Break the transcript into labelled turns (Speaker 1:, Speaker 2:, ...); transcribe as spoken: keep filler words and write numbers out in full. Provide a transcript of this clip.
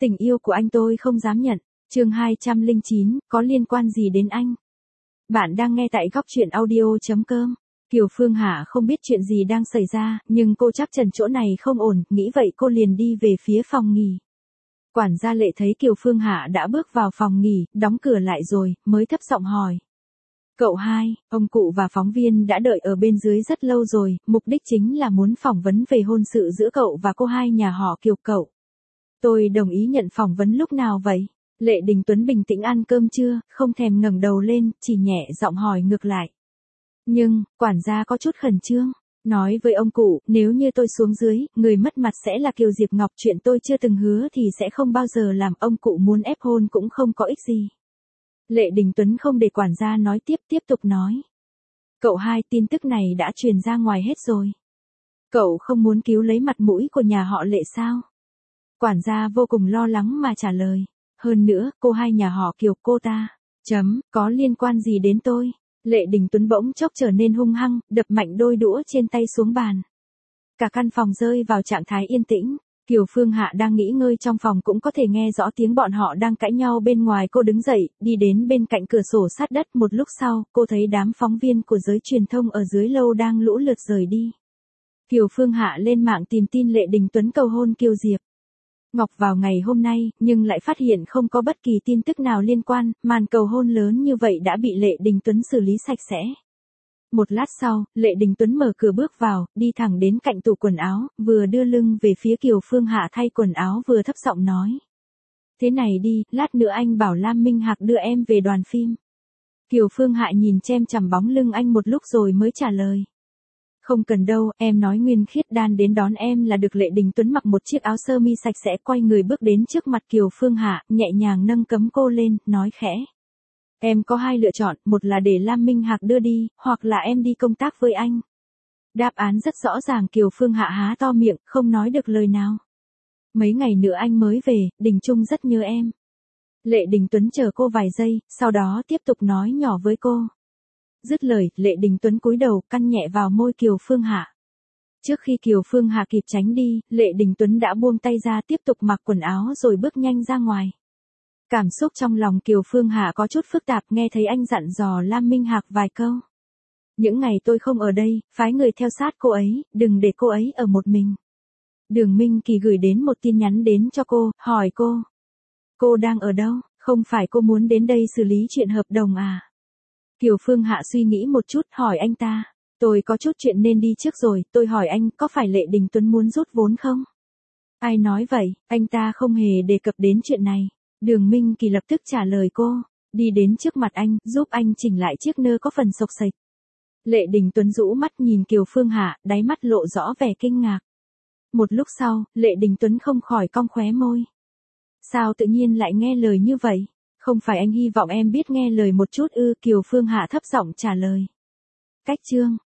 Speaker 1: Tình yêu của anh tôi không dám nhận. Chương hai trăm lẻ chín, có liên quan gì đến anh? Bạn đang nghe tại góc truyện audio chấm com. Kiều Phương Hạ không biết chuyện gì đang xảy ra, nhưng cô chắc chắn chỗ này không ổn, nghĩ vậy cô liền đi về phía phòng nghỉ. Quản gia Lệ thấy Kiều Phương Hạ đã bước vào phòng nghỉ, đóng cửa lại rồi, mới thấp giọng hỏi. Cậu hai, ông cụ và phóng viên đã đợi ở bên dưới rất lâu rồi, mục đích chính là muốn phỏng vấn về hôn sự giữa cậu và cô hai nhà họ Kiều cậu. Tôi đồng ý nhận phỏng vấn lúc nào vậy? Lệ Đình Tuấn bình tĩnh ăn cơm chưa, không thèm ngẩng đầu lên, chỉ nhẹ giọng hỏi ngược lại. Nhưng, quản gia có chút khẩn trương, nói với ông cụ, nếu như tôi xuống dưới, người mất mặt sẽ là Kiều Diệp Ngọc, chuyện tôi chưa từng hứa thì sẽ không bao giờ làm, ông cụ muốn ép hôn cũng không có ích gì. Lệ Đình Tuấn không để quản gia nói tiếp, tiếp tục nói. Cậu hai, tin tức này đã truyền ra ngoài hết rồi. Cậu không muốn cứu lấy mặt mũi của nhà họ Lệ sao? Quản gia vô cùng lo lắng mà trả lời. Hơn nữa, cô hai nhà họ Kiều cô ta, chấm, có liên quan gì đến tôi? Lệ Đình Tuấn bỗng chốc trở nên hung hăng, đập mạnh đôi đũa trên tay xuống bàn. Cả căn phòng rơi vào trạng thái yên tĩnh. Kiều Phương Hạ đang nghỉ ngơi trong phòng cũng có thể nghe rõ tiếng bọn họ đang cãi nhau bên ngoài. Cô đứng dậy, đi đến bên cạnh cửa sổ sát đất. Một lúc sau, cô thấy đám phóng viên của giới truyền thông ở dưới lâu đang lũ lượt rời đi. Kiều Phương Hạ lên mạng tìm tin Lệ Đình Tuấn cầu hôn Kiều Diệp Ngọc vào ngày hôm nay, nhưng lại phát hiện không có bất kỳ tin tức nào liên quan, màn cầu hôn lớn như vậy đã bị Lệ Đình Tuấn xử lý sạch sẽ. Một lát sau, Lệ Đình Tuấn mở cửa bước vào, đi thẳng đến cạnh tủ quần áo, vừa đưa lưng về phía Kiều Phương Hạ thay quần áo vừa thấp giọng nói. Thế này đi, lát nữa anh bảo Lam Minh Hạc đưa em về đoàn phim. Kiều Phương Hạ nhìn chem chằm bóng lưng anh một lúc rồi mới trả lời. Không cần đâu, em nói Nguyên Khiết Đan đến đón em là được. Lệ Đình Tuấn mặc một chiếc áo sơ mi sạch sẽ quay người bước đến trước mặt Kiều Phương Hạ, nhẹ nhàng nâng cấm cô lên, nói khẽ. Em có hai lựa chọn, một là để Lam Minh Hạc đưa đi, hoặc là em đi công tác với anh. Đáp án rất rõ ràng. Kiều Phương Hạ há to miệng, không nói được lời nào. Mấy ngày nữa anh mới về, Đình Trung rất nhớ em. Lệ Đình Tuấn chờ cô vài giây, sau đó tiếp tục nói nhỏ với cô. Dứt lời, Lệ Đình Tuấn cúi đầu, căn nhẹ vào môi Kiều Phương Hạ. Trước khi Kiều Phương Hạ kịp tránh đi, Lệ Đình Tuấn đã buông tay ra tiếp tục mặc quần áo rồi bước nhanh ra ngoài. Cảm xúc trong lòng Kiều Phương Hạ có chút phức tạp, nghe thấy anh dặn dò Lam Minh Hạc vài câu. Những ngày tôi không ở đây, phái người theo sát cô ấy, đừng để cô ấy ở một mình. Đường Minh Kỳ gửi đến một tin nhắn đến cho cô, hỏi cô. Cô đang ở đâu, không phải cô muốn đến đây xử lý chuyện hợp đồng à? Kiều Phương Hạ suy nghĩ một chút, hỏi anh ta. Tôi có chút chuyện nên đi trước rồi, tôi hỏi anh, có phải Lệ Đình Tuấn muốn rút vốn không? Ai nói vậy, anh ta không hề đề cập đến chuyện này. Đường Minh Kỳ lập tức trả lời cô. Đi đến trước mặt anh, giúp anh chỉnh lại chiếc nơ có phần xộc xệch. Lệ Đình Tuấn rũ mắt nhìn Kiều Phương Hạ, đáy mắt lộ rõ vẻ kinh ngạc. Một lúc sau, Lệ Đình Tuấn không khỏi cong khóe môi. Sao tự nhiên lại nghe lời như vậy? Không phải anh hy vọng em biết nghe lời một chút ư? Kiều Phương Hạ thấp giọng trả lời. Cách chương